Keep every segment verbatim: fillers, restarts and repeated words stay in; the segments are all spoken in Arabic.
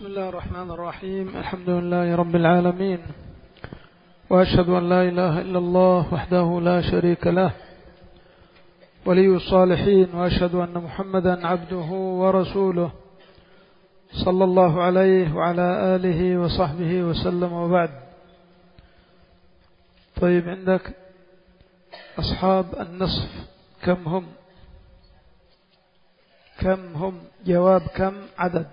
بسم الله الرحمن الرحيم. الحمد لله رب العالمين، وأشهد أن لا إله إلا الله وحده لا شريك له ولي الصالحين، وأشهد أن محمدا عبده ورسوله صلى الله عليه وعلى آله وصحبه وسلم، وبعد. طيب، عندك أصحاب النصف كم هم؟ كم هم؟ جواب كم عدد؟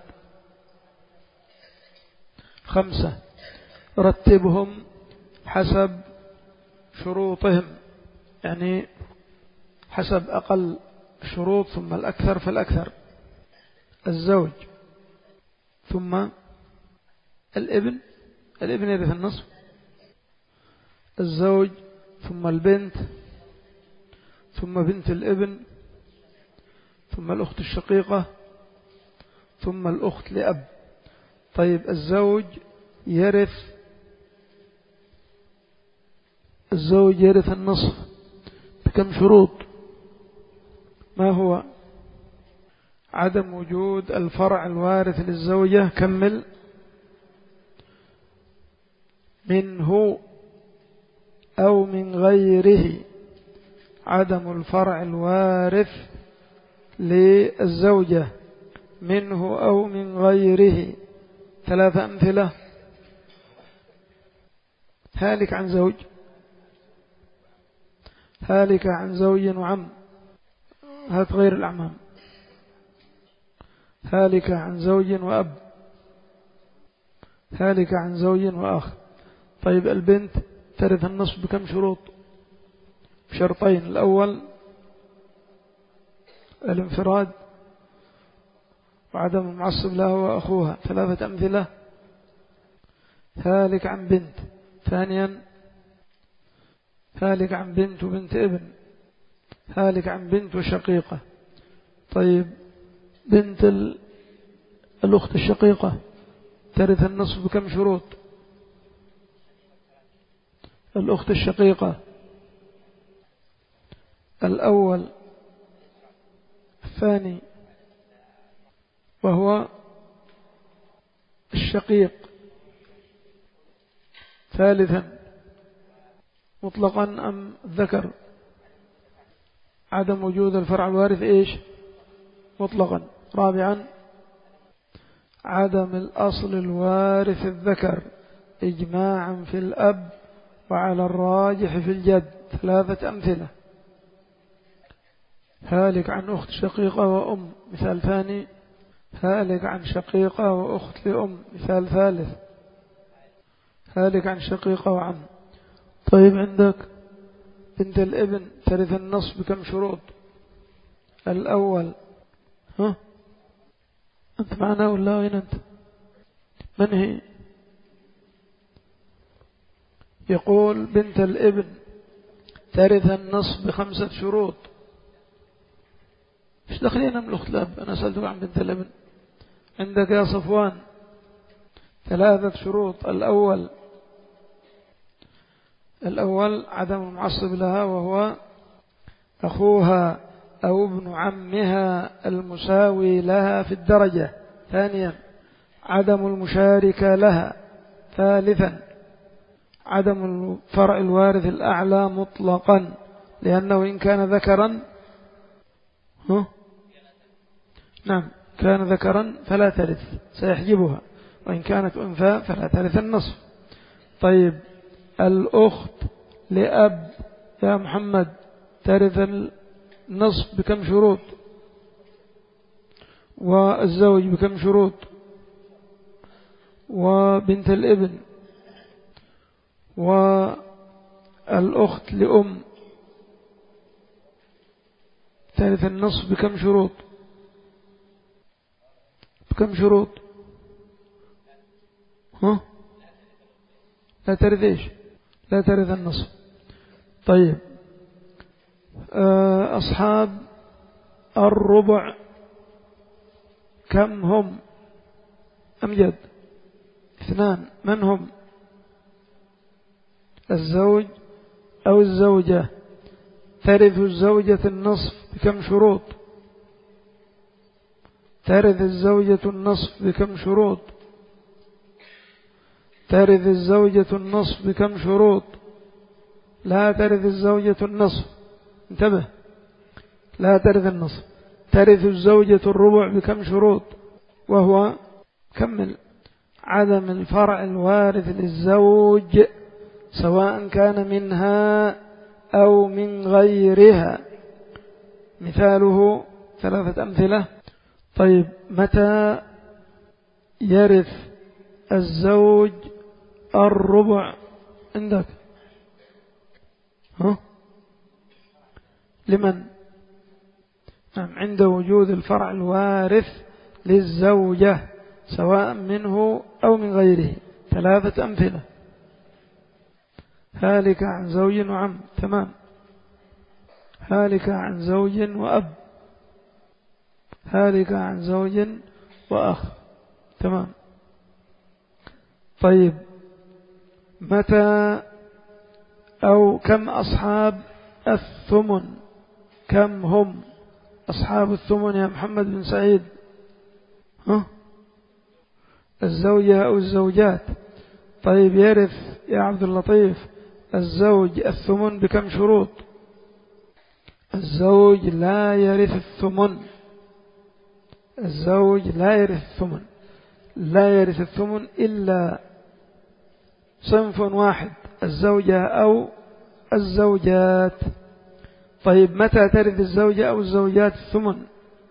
خمسة. رتبهم حسب شروطهم، يعني حسب أقل شروط ثم الأكثر فالأكثر. الزوج ثم الابن، الابن يرث النصف. الزوج ثم البنت ثم بنت الابن ثم الأخت الشقيقة ثم الأخت لأب. طيب، الزوج يرث الزوج يرث النصف بكم شروط؟ ما هو؟ عدم وجود الفرع الوارث للزوجة. كمل. منه أو من غيره، عدم الفرع الوارث للزوجة منه أو من غيره. ثلاثة أمثلة: هالك عن زوج، هالك عن زوج وعم، هات غير الأعمام. هالك عن زوج وأب، هالك عن زوج وأخ. طيب، البنت ترث النصف بكم شروط؟ بشرطين: الأول الانفراد وعدم المعصب لها وأخوها. ثلاثة أمثلة: هالك عن بنت. ثانيا هالك عن بنت وبنت ابن، هالك عن بنت وشقيقة. طيب، بنت الأخت الشقيقة ترث النصف بكم شروط؟ الأخت الشقيقة: الأول الثاني وهو الشقيق. ثالثا مطلقا أم الذكر؟ عدم وجود الفرع الوارث إيش؟ مطلقا. رابعا عدم الأصل الوارث الذكر إجماعا في الأب وعلى الراجح في الجد. ثلاثة أمثلة: هالك عن أخت شقيقة وأم. مثال ثاني: هالك عن شقيقة وأخت لأم. مثال ثالث: هالك عن شقيقة وعم. طيب، عندك بنت الابن ترث النصف بكم شروط؟ الأول، ها أنت معنا ولا وين أنت؟ من هي؟ يقول بنت الابن ترث النصف بخمسة شروط. مش دخلينا من الأخت الأب، أنا سألتك عن بنت الابن. عندك يا صفوان ثلاثة شروط: الأول الأول عدم المعصب لها وهو أخوها أو ابن عمها المساوي لها في الدرجة. ثانيا عدم المشاركة لها. ثالثا عدم الفرع الوارث الأعلى مطلقا، لأنه إن كان ذكرا ها؟ نعم، كان ذكرا فلا ترث، سيحجبها، وإن كانت أنثى فلا ترث النصف. طيب، الأخت لأب يا محمد ترث النصف بكم شروط؟ والزوج بكم شروط؟ وبنت الابن والأخت لأم ترث النصف بكم شروط؟ بكم شروط؟ ها؟ لا ترث إيش؟ لا ترث النصف. طيب، أصحاب الربع كم هم؟ أمجد. اثنان. من هم؟ الزوج أو الزوجة. ترث الزوجة النصف بكم شروط؟ ترث الزوجة النصف بكم شروط؟ ترث الزوجة النصف بكم شروط؟ لا ترث الزوجة النصف، انتبه، لا ترث النصف. ترث الزوجة الربع بكم شروط؟ وهو كمل: عدم الفرع الوارث للزوج سواء كان منها أو من غيرها. مثاله ثلاثة أمثلة. طيب، متى يرث الزوج الربع عندك؟ ها؟ لمن؟ نعم، عند وجود الفرع الوارث للزوجة سواء منه أو من غيره. ثلاثة أمثلة: هالك عن زوج وعم، تمام. هالك عن زوج وأب، هالك عن زوج وأخ، تمام. طيب، متى أو كم أصحاب الثمن؟ كم هم أصحاب الثمن يا محمد بن سعيد؟ ها؟ الزوجة أو الزوجات؟ طيب، يرث يا عبد اللطيف الزوج الثمن بكم شروط؟ الزوج لا يرث الثمن، الزوج لا يرث الثمن، لا يرث الثمن إلا صنف واحد: الزوجة أو الزوجات. طيب، متى ترث الزوجة أو الزوجات الثمن؟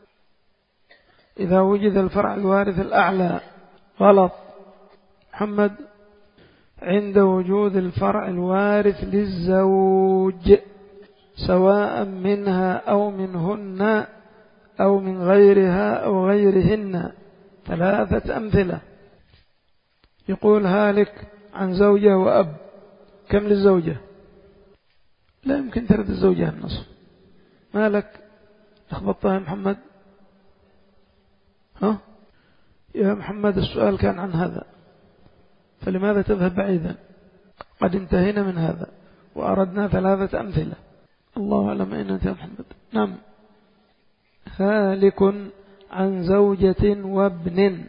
إذا وجد الفرع الوارث الأعلى. غلط محمد. عند وجود الفرع الوارث للزوج سواء منها أو منهن أو من غيرها أو غيرهن. ثلاثة أمثلة: يقول هالك عن زوجة وأب، كم للزوجة؟ لا يمكن ترث الزوجة النصف. ما لك لخبطتها يا محمد؟ ها يا محمد، السؤال كان عن هذا، فلماذا تذهب بعيدا؟ قد انتهينا من هذا وأردنا ثلاثة أمثلة. الله أعلم أين أنت يا محمد. نعم. هالك عن زوجة وابن،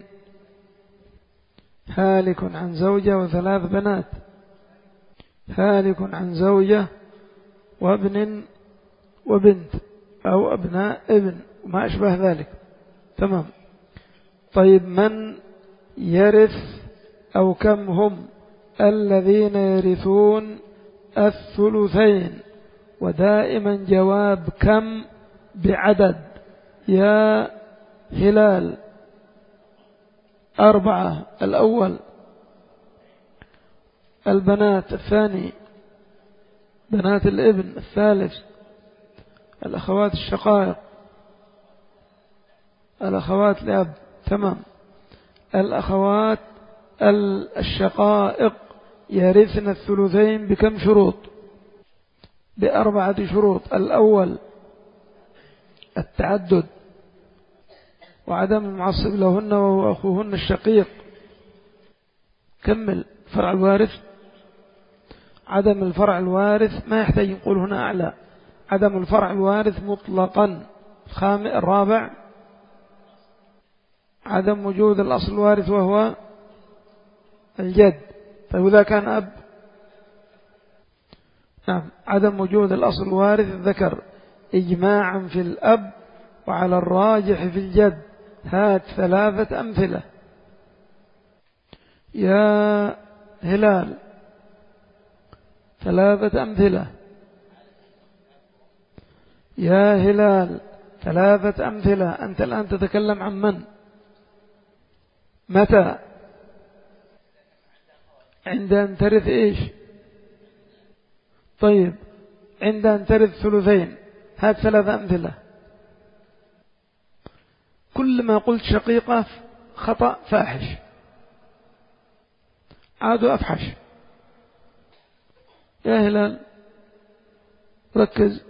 هالك عن زوجة وثلاث بنات، هالك عن زوجة وابن وبنت أو أبناء ابن وما أشبه ذلك، تمام. طيب، من يرث أو كم هم الذين يرثون الثلثين؟ ودائما جواب كم بعدد يا هلال. أربعة. الأول البنات، الثاني بنات الابن، الثالث الأخوات الشقائق، الأخوات لأب، تمام. الأخوات الشقائق يرثن الثلثين بكم شروط؟ بأربعة شروط. الأول التعدد وعدم المعصب لهن وهو أخوهن الشقيق. كمل. فرع الوارث، عدم الفرع الوارث ما يحتاج نقول هنا أعلى، عدم الفرع الوارث مطلقا. الرابع عدم وجود الأصل الوارث وهو الجد. طيب، إذا كان أب؟ نعم، عدم وجود الأصل الوارث الذكر إجماعا في الأب وعلى الراجح في الجد. هات ثلاثة أمثلة يا هلال، ثلاثة أمثلة يا هلال، ثلاثة أمثلة. أنت الآن تتكلم عن من؟ متى؟ عند أن ترث إيش؟ طيب، عند أن ترث ثلثين. هات ثلاثة أمثلة. كل ما قلت شقيقة خطأ فاحش، عادوا أفحش. يا هلال ركز.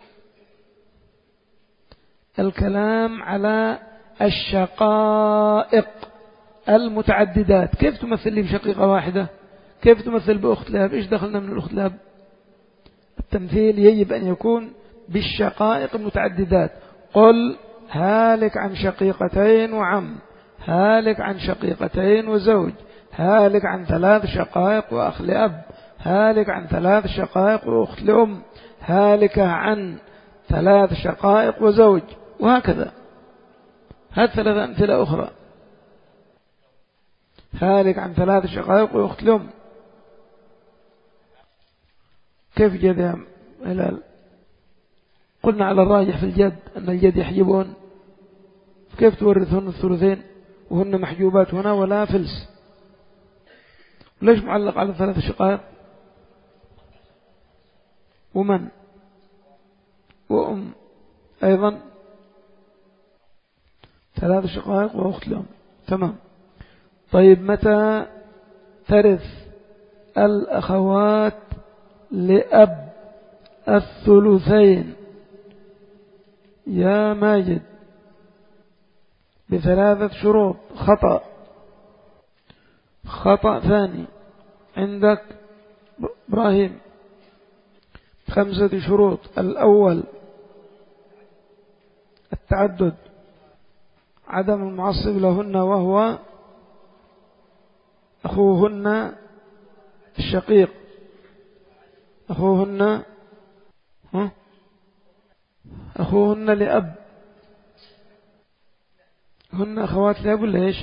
الكلام على الشقائق المتعددات. كيف تمثل لي بشقيقة واحدة؟ كيف تمثل بأخت لاب؟ إيش دخلنا من الأخت لاب؟ التمثيل يجب أن يكون بالشقائق المتعددات. قل هالك عن شقيقتين وعم، هالك عن شقيقتين وزوج، هالك عن ثلاث شقائق وأخ لأب، هالك عن ثلاث شقائق وأخت لأم، هالكة عن ثلاث شقائق وزوج، وهكذا. هذه ثلاث أمثلة أخرى. هالك عن ثلاث شقائق وأخت لأم. كيف جد يا هلال؟ قلنا على الراجح في الجد أن الجد يحجبون، كيف تورثهن الثلثين وهن محجوبات هنا ولا فلس؟ ليش معلق على ثلاث شقائق؟ ومن وأم أيضا ثلاث شقائق وأخت لأم. تمام. طيب متى ترث الأخوات لأب الثلثين يا ماجد؟ بثلاثة شروط. خطأ خطأ ثاني عندك إبراهيم، خمسة شروط. الأول التعدد، عدم المعصب لهن وهو أخوهن الشقيق، أخوهن ها أخوهن لأب، هن أخوات لأب ولا إيش؟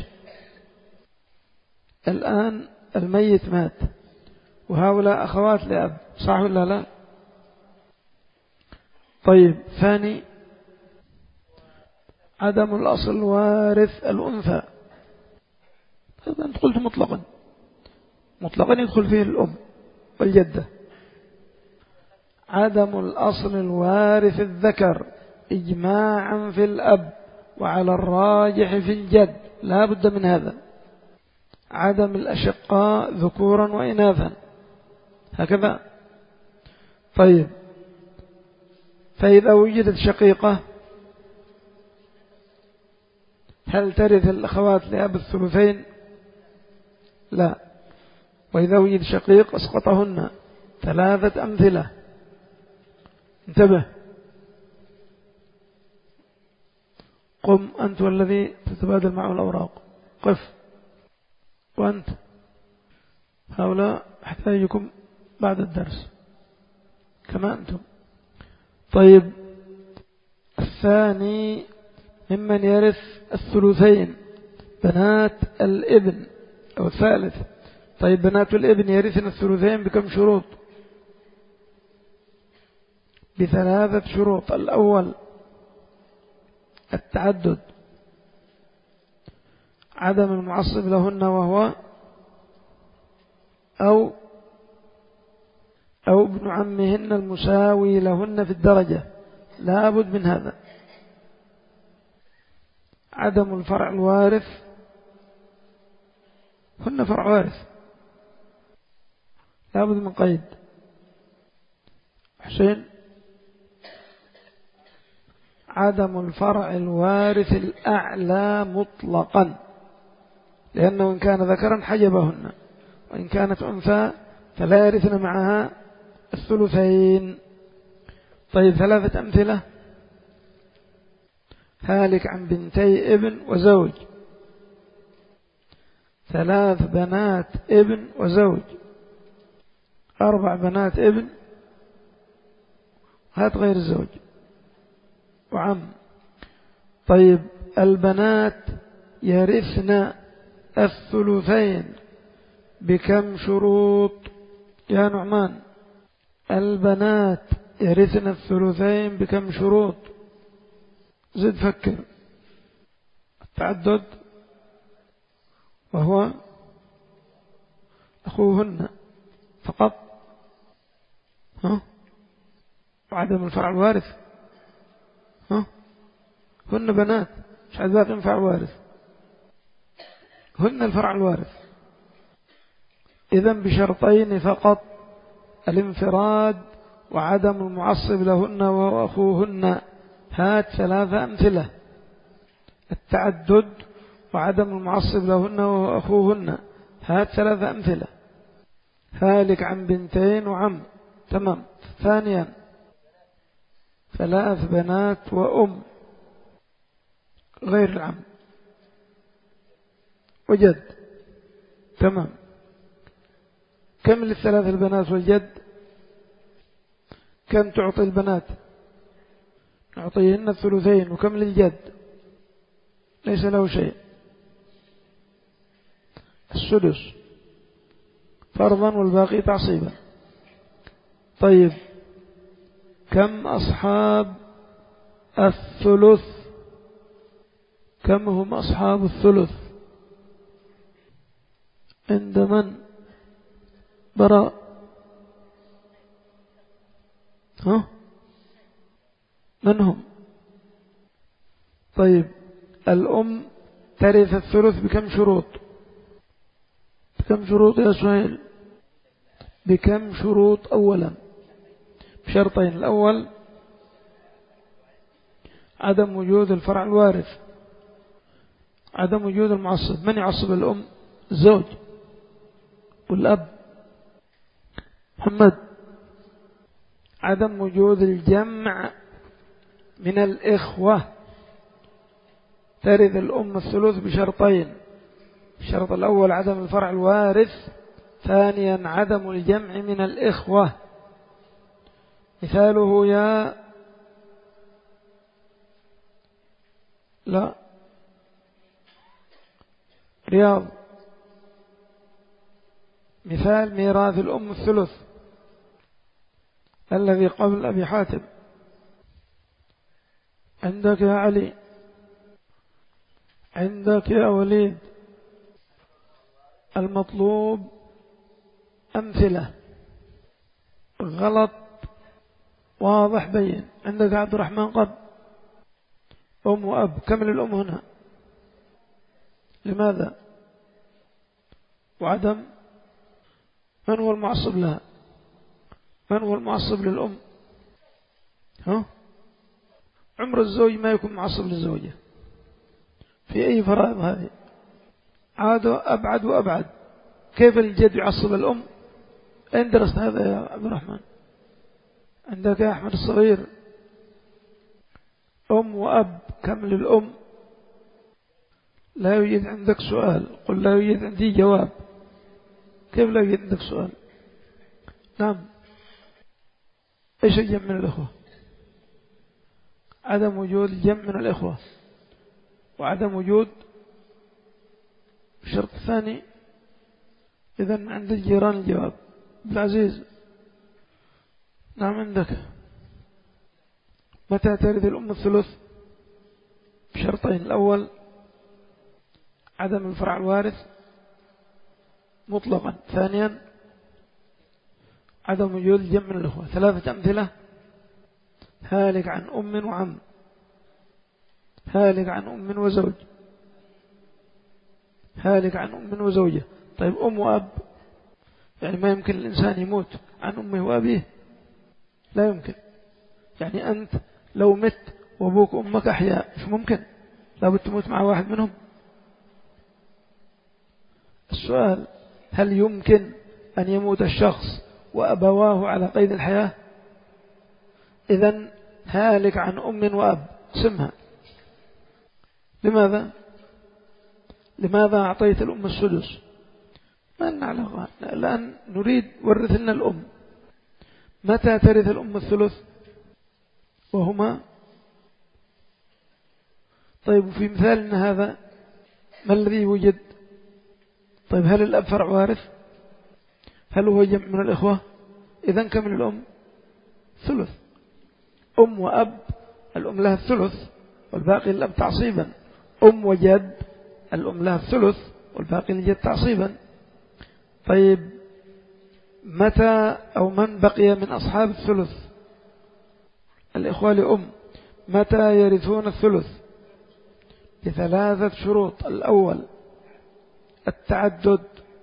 الآن الميت مات وهؤلاء أخوات لأب، صح ولا لا؟ طيب ثاني عدم الأصل وارث الأنثى. هذا أنت قلت مطلقا، مطلقا يدخل فيه الأم والجدة. عدم الأصل الوارث الذكر إجماعا في الأب وعلى الراجح في الجد، لا بد من هذا. عدم الأشقاء ذكورا وإناثا، هكذا. طيب فإذا وجدت شقيقة هل ترث الأخوات لأب الثلثين؟ لا. وإذا وجد شقيق أسقطهن. ثلاثة أمثلة، انتبه. قم أنت والذي تتبادل معه الأوراق، قف. وأنت هؤلاء أحتاجكم بعد الدرس كما أنتم. طيب الثاني ممن يرث الثلثين بنات الابن، أو الثالث. طيب بنات الابن يرثن الثلثين بكم شروط؟ بثلاثة شروط. الأول التعدد، عدم المعصب لهن وهو أو أو ابن عمهن المساوي لهن في الدرجة، لا بد من هذا. عدم الفرع الوارث، هن فرع وارث، لا بد من قيد. حسين، عدم الفرع الوارث الأعلى مطلقا، لأنه إن كان ذكرا حجبهن، وإن كانت أنثى فلا يرثن معها الثلثين. طيب ثلاثة أمثلة. هالك عن بنتي ابن وزوج، ثلاث بنات ابن وزوج، أربع بنات ابن، هات غير الزوج، وعم. طيب البنات يرثن الثلثين بكم شروط يا نعمان؟ البنات يرثن الثلثين بكم شروط؟ زد فكر. التعدد وهو أخوهن فقط، ها؟ وعدم الفرع الوارث، ها؟ هن بنات، مش عاد باقي فرع وارث، هن الفرع الوارث. إذن بشرطين فقط، الانفراد وعدم المعصب لهن وهو أخوهن. هات ثلاثة أمثلة. التعدد وعدم المعصب لهن وهو أخوهن، هات ثلاثة أمثلة. هالك عن بنتين وعم، تمام. ثانيا ثلاث بنات وأم غير العم وجد. تمام. كم للثلاث البنات والجد؟ كم تعطي البنات؟ نعطيهن الثلثين. وكم للجد؟ ليس له شيء، السدس فرضا والباقي تعصيبا. طيب كم أصحاب الثلث؟ كم هم أصحاب الثلث عند من؟ براء. ها من هم؟ طيب الأم ترث الثلث بكم شروط؟ بكم شروط يا سهيل؟ بكم شروط؟ أولا بشرطين. الأول عدم وجود الفرع الوارث، عدم وجود المعصب. من يعصب الأم؟ الزوج والأب. محمد. عدم وجود الجمع من الإخوة. ترث الأم الثلث بشرطين. الشرط الأول عدم الفرع الوارث، ثانيا عدم الجمع من الإخوة. مثاله يا لا رياض، مثال ميراث الأم الثلث الذي قبل أبي حاتم. عندك يا علي، عندك يا وليد. المطلوب أمثلة غلط واضح بين. عندك عبد الرحمن قب أم وأب. كم للأم هنا؟ لماذا؟ وعدم من هو المعصب لها؟ من هو المعصب للأم؟ ها؟ عمر الزوج ما يكون معصب للزوجة في أي فرائض هذه. عادوا أبعد وأبعد. كيف الجد يعصب الأم؟ أين درست هذا يا عبد الرحمن؟ عندك يا أحمد الصغير. أم وأب كم للأم؟ لا يوجد عندك سؤال. قل لا يوجد عندي جواب. كيف لا يوجد عندك سؤال؟ نعم. إيش الجمع من الإخوة؟ عدم وجود الجمع من الإخوة، وعدم وجود الشرط الثاني. إذن عند الجيران الجواب. بالعزيز. نعم عندك. متى ترث الأم الثلث؟ بشرطين. الأول عدم الفرع الوارث مطلقا، ثانيا عدم وجود الجمع من الأخوة. ثلاثة أمثلة: هالك عن أم وعم، هالك عن أم وزوج، هالك عن أم وزوجة. طيب أم وأب، يعني ما يمكن الإنسان يموت عن أمه وأبيه، لا يمكن. يعني أنت لو مت وأبوك وأمك أحياء مش ممكن، لابد تموت مع واحد منهم. السؤال: هل يمكن أن يموت الشخص وأبواه على قيد الحياة؟ إذن هالك عن أم وأب سمها. لماذا؟ لماذا أعطيت الأم السدس؟ ما نعلم الآن، نريد ورث لنا الأم. متى ترث الأم الثلث وهما؟ طيب في مثالنا هذا ما الذي وجد؟ طيب هل الأب فرع وارث؟ هل هو جمع من الإخوة؟ إذن كم الأم؟ ثلث. أم وأب الأم لها الثلث والباقي للأب تعصيبا. أم وجد الأم لها الثلث والباقي للجد تعصيبا. طيب متى أو من بقي من أصحاب الثلث؟ الإخوة لأم. متى يرثون الثلث؟ بثلاثة شروط. الأول التعدد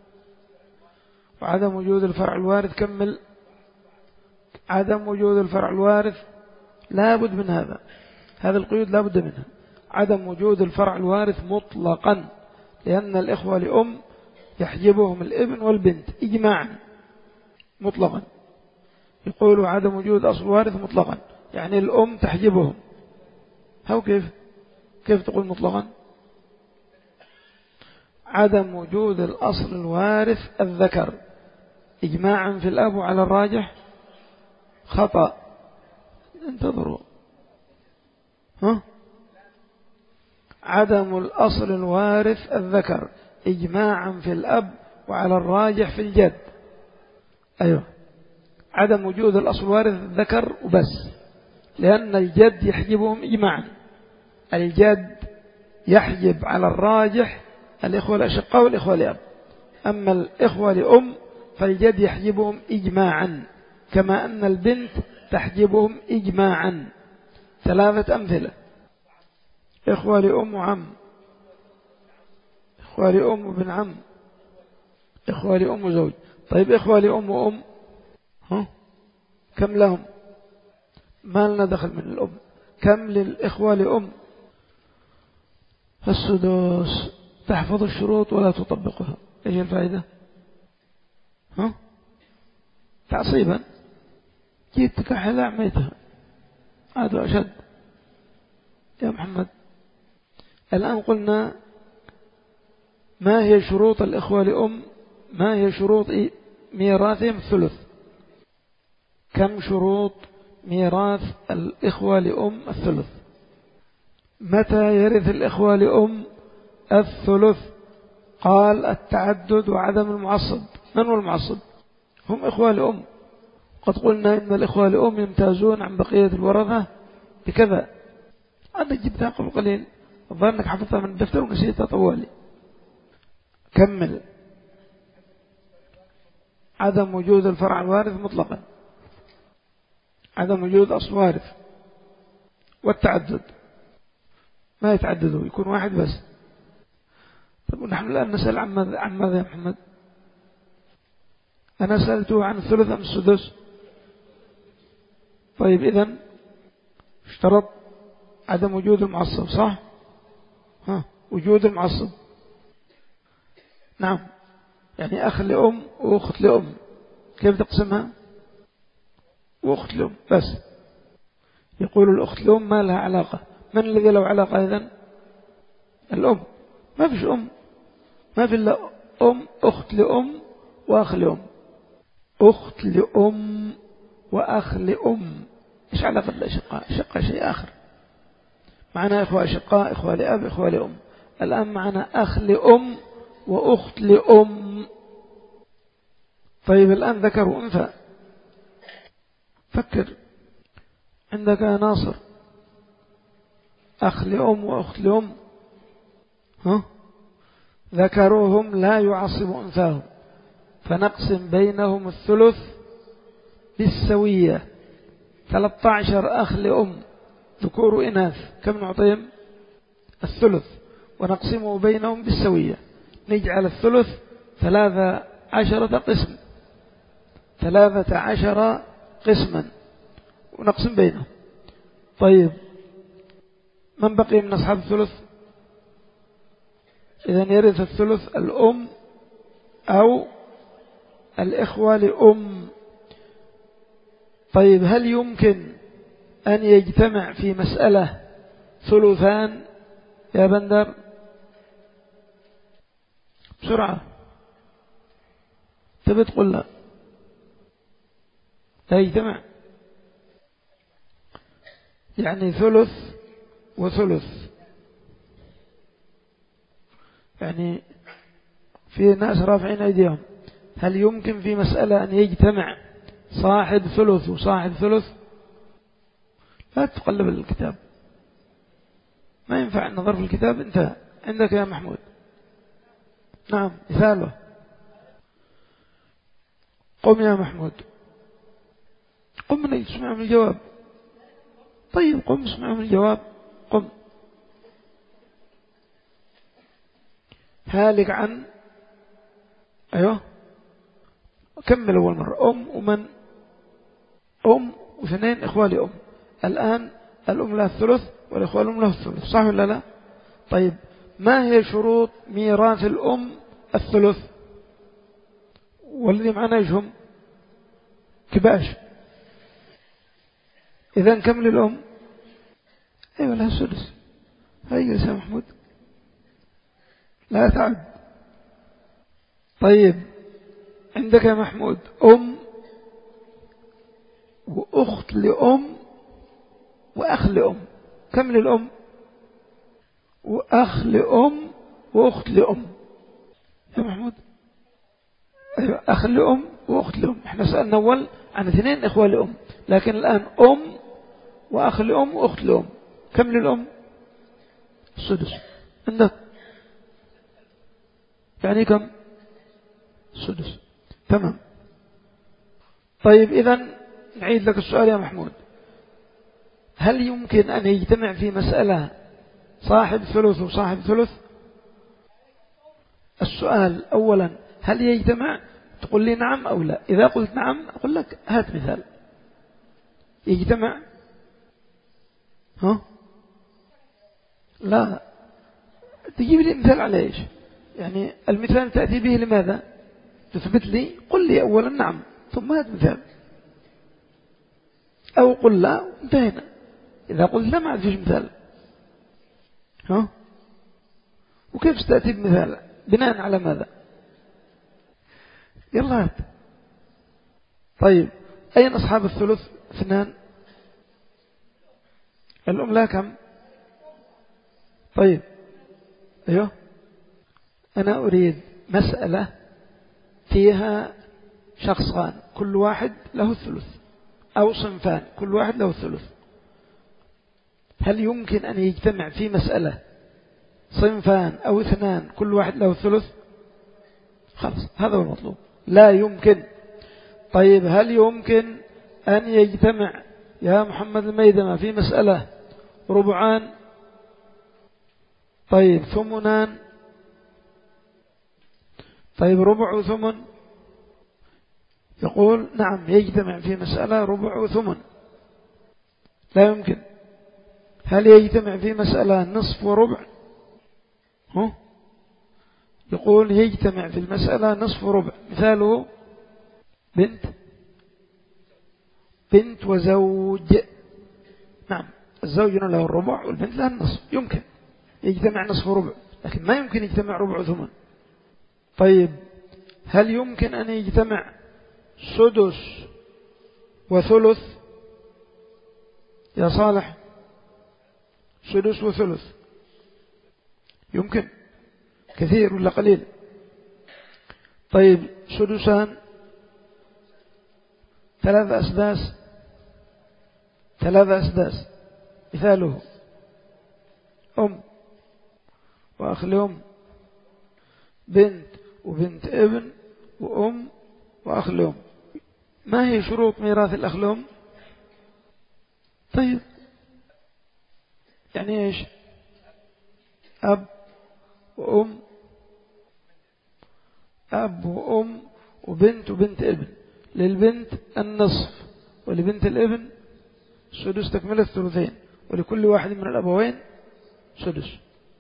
وعدم وجود الفرع الوارث. كمل. عدم وجود الفرع الوارث لا بد من هذا، هذه القيود لا بد منها. عدم وجود الفرع الوارث مطلقا، لأن الإخوة لأم يحجبهم الابن والبنت إجماعا مطلقا. يقولوا عدم وجود أصل وارث مطلقا، يعني الأم تحجبهم. هو كيف كيف تقول مطلقا؟ عدم وجود الأصل الوارث الذكر إجماعا في الأب على الراجح خطأ. انتظروا. ها؟ عدم الأصل الوارث الذكر إجماعا في الأب وعلى الراجح في الجد. أيوة، عدم وجود الأصل الوارث الذكر وبس، لأن الجد يحجبهم إجماعا. الجد يحجب على الراجح الإخوة الأشقاء والإخوة لأب، أما الإخوة لأم فالجد يحجبهم إجماعا، كما أن البنت تحجبهم إجماعا. ثلاثة أمثلة: إخوة لأم وعم، إخوة لأم وبن عم، إخوة لأم وزوج. طيب إخوة لأم وأم ها؟ كم لهم؟ ما لنا دخل من الأم. كم للإخوة لأم؟ السدس. تحفظ الشروط ولا تطبقها، إيش الفائدة؟ ها؟ تعصيبا، جيت كحل أعميتها، هذا أشد يا محمد. الآن قلنا ما هي شروط الإخوة لأم، ما هي شروط ميراثهم الثلث. كم شروط ميراث الإخوة لأم الثلث؟ متى يرث الإخوة لأم الثلث؟ قال التعدد وعدم المعصب. من هو المعصب؟ هم إخوة لأم. قد قلنا إن الإخوة لأم يمتازون عن بقية الورثة بكذا. أنا جبتها قبل قليل، الظاهر أنك حفظتها من الدفتر ونسيتها طوالي. كمل. عدم وجود الفرع الوارث مطلقا، عدم وجود أصل وارث، والتعدد ما يتعددوا، يكون واحد بس. طب ونحن الآن نسأل عن ماذا, عن ماذا يا محمد؟ أنا سألته عن الثلث أم السدس؟ طيب إذن اشترط عدم وجود المعصب، صح؟ ها، وجود المعصب. نعم، يعني أخ لأم وأخت لأم، كيف تقسمها؟ وأخت لأم بس. يقول الأخت لأم ما لها علاقة. من الذي له علاقة إذن؟ الأم. ما فيش أم، ما في إلا أم، أخت لأم وأخ لأم. أخت لأم وأخ لأم، إيش علاقة الأشقاء؟ شقة شيء آخر. معنا إخوة أشقاء، إخوة لأب، إخوة لأم. الآن معنا أخ لأم وأخت لأم. طيب الآن ذكر وأنثى، فكر. عندك يا ناصر أخ لأم وأخت لأم، ها؟ ذكروهم لا يعصب أنثاهم، فنقسم بينهم الثلث بالسوية. ثلاثة عشر أخ لأم ذكور وإناث، كم نعطيهم؟ الثلث، ونقسمه بينهم بالسوية. نجعل الثلث ثلاثة عشرة قسم، ثلاثة عشر قسما، ونقسم بينهم. طيب من بقي من أصحاب الثلث؟ إذن يرث الثلث الأم أو الإخوة لأم. طيب هل يمكن أن يجتمع في مسألة ثلثان يا بندر؟ بسرعة، تبي تقول لا لا يجتمع، يعني ثلث وثلث. يعني في ناس رافعين أيديهم. هل يمكن في مسألة أن يجتمع صاحب ثلث وصاحب ثلث؟ لا تقلب الكتاب، ما ينفع النظر في الكتاب. انتهى عندك يا محمود. نعم، مثاله. قم يا محمود، قم من يسمع من الجواب. طيب قم اسمع من الجواب، قم. هالك عن، أيوه كمل أول مرة. أم ومن؟ أم واثنين إخوة لأم. الآن الأم لها الثلث والإخوة الأم لها الثلث، صح ولا لا؟ طيب ما هي شروط ميراث الأم الثلث؟ والذي معنا يجهم كباش. إذن كم للأم؟ أيوة لها السدس. هيا يا محمود، لا تعد طيب عندك يا محمود أم وأخت لأم وأخ لأم، كم للأم؟ وأخ لأم وأخت لأم يا محمود. أيوة أخ لأم وأخت لأم. احنا سألنا أول عن اثنين إخوة لأم، لكن الآن أم وأخ لأم وأخت لأم، كم للأم؟ السدس. عندك يعني كم؟ السدس. تمام. طيب إذن نعيد لك السؤال يا محمود، هل يمكن أن يجتمع في مسألة صاحب ثلث وصاحب ثلث؟ السؤال أولا هل يجتمع؟ تقول لي نعم أو لا. إذا قلت نعم أقول لك هات مثال. يجتمع؟ ها؟ لا، تجيب لي مثال على إيش؟ يعني المثال تأتي به لماذا؟ تثبت لي، قل لي أولا نعم ثم هات مثال، أو قل لا انتهينا. إذا قلت لا ما فيش مثال. ها؟ وكيف ستأتي بمثال؟ بناء على ماذا؟ يلا هات. طيب أين أصحاب الثلث؟ اثنان. الأم لا كم؟ طيب أيوه، أنا أريد مسألة فيها شخصان كل واحد له الثلث، أو صنفان كل واحد له الثلث. هل يمكن أن يجتمع في مسألة صنفان أو اثنان كل واحد له الثلث؟ خلاص هذا هو المطلوب. لا يمكن. طيب هل يمكن أن يجتمع يا محمد الميدمة في مسألة ربعان؟ طيب ثمنان؟ طيب ربع وثمن؟ يقول نعم يجتمع في مسألة ربع وثمن. لا يمكن. هل يجتمع في مسألة نصف وربع؟ هو يقول يجتمع في المسألة نصف وربع. مثاله بنت بنت وزوج. نعم الزوج له الربع والبنت لها النصف، يمكن يجتمع نصف وربع، لكن ما يمكن يجتمع ربع وثمن. طيب هل يمكن أن يجتمع سدس وثلث يا صالح؟ سدس وثلث يمكن، كثير ولا قليل؟ طيب سدسان ثلاثة أسداس، ثلاثة أسداس. مثاله أم وأخ لأم، بنت وبنت ابن، وأم وأخ لأم. ما هي شروط ميراث الأخ لأم؟ طيب يعني إيش؟ أب وأم، أب وأم وبنت وبنت ابن. للبنت النصف ولبنت الابن سدس تكملة الثلثين، ولكل واحد من الأبوين سدس.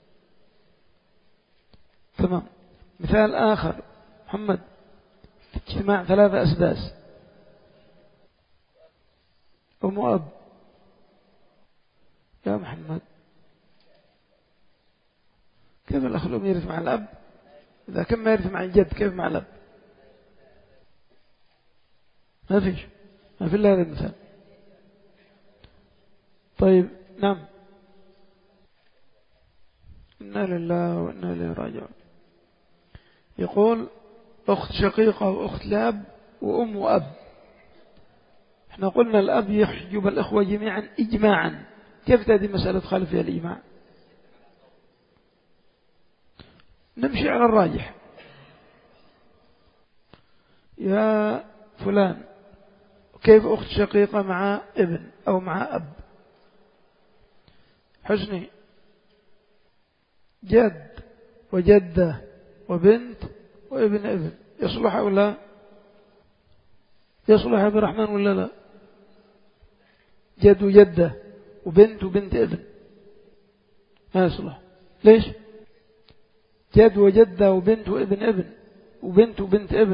تمام. مثال آخر محمد، اجتماع ثلاثة أسداس، أم وأب. يا محمد كيف الأخ الأم يرث مع الأب؟ إذا كان ما يرث مع الجد كيف مع الأب؟ ما فيش، ما في إلا هذا المثال. طيب نعم. إنا لله وإنا إليه راجعون. يقول أخت شقيقة وأخت لأب وأم وأب. احنا قلنا الأب يحجب الأخوة جميعا إجماعا، كيف تأتي مسألة خالف فيها الإجماع؟ نمشي على الراجح. يا فلان كيف أخت شقيقة مع ابن أو مع أب؟ حسني جد وجدة وبنت وابن ابن، يصلح أو لا؟ يصلح يا عبد الرحمن ولا لا؟ جد وجدة وبنت وبنت ابن ما يصلح. ليش؟ جد وجدة وبنت وابن ابن وبنت وبنت ابن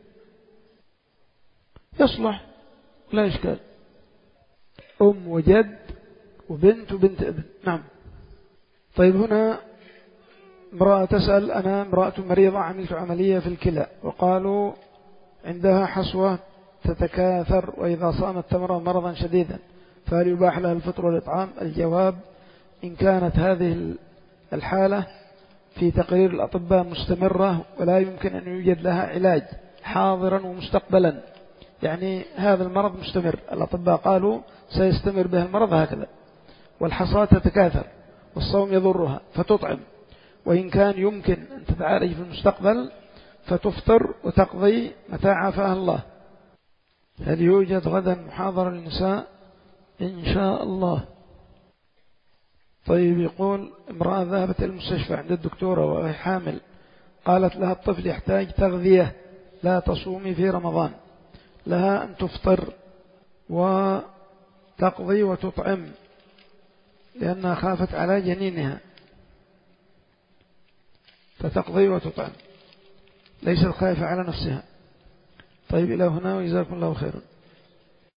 يصلح لا إشكال. أم وجد وبنت وبنت ابن. نعم. طيب هنا امرأة تسأل: أنا امرأة مريضة عملت عملية في الكلى وقالوا عندها حصوة تتكاثر وإذا صامت تمرض مرضا شديدا، فهل يباح لها الفطر والإطعام؟ الجواب: إن كانت هذه الحالة في تقرير الأطباء مستمرة ولا يمكن أن يوجد لها علاج حاضرا ومستقبلا، يعني هذا المرض مستمر، الأطباء قالوا سيستمر به المرض هكذا، والحصاة تتكاثر والصوم يضرها فتطعم، وإن كان يمكن أن تتعالج في المستقبل فتفطر وتقضي متى عافاها الله. هل يوجد غدا محاضرة للنساء؟ إن شاء الله. طيب، يقول: امرأة ذهبت إلى المستشفى عند الدكتورة وهي حامل، قالت لها الطفل يحتاج تغذية، لا تصومي في رمضان، لها أن تفطر وتقضي وتطعم لأنها خافت على جنينها، فتقضي وتطعم، ليست خائفة على نفسها. طيب، إلى هنا وجزاكم الله خيرا.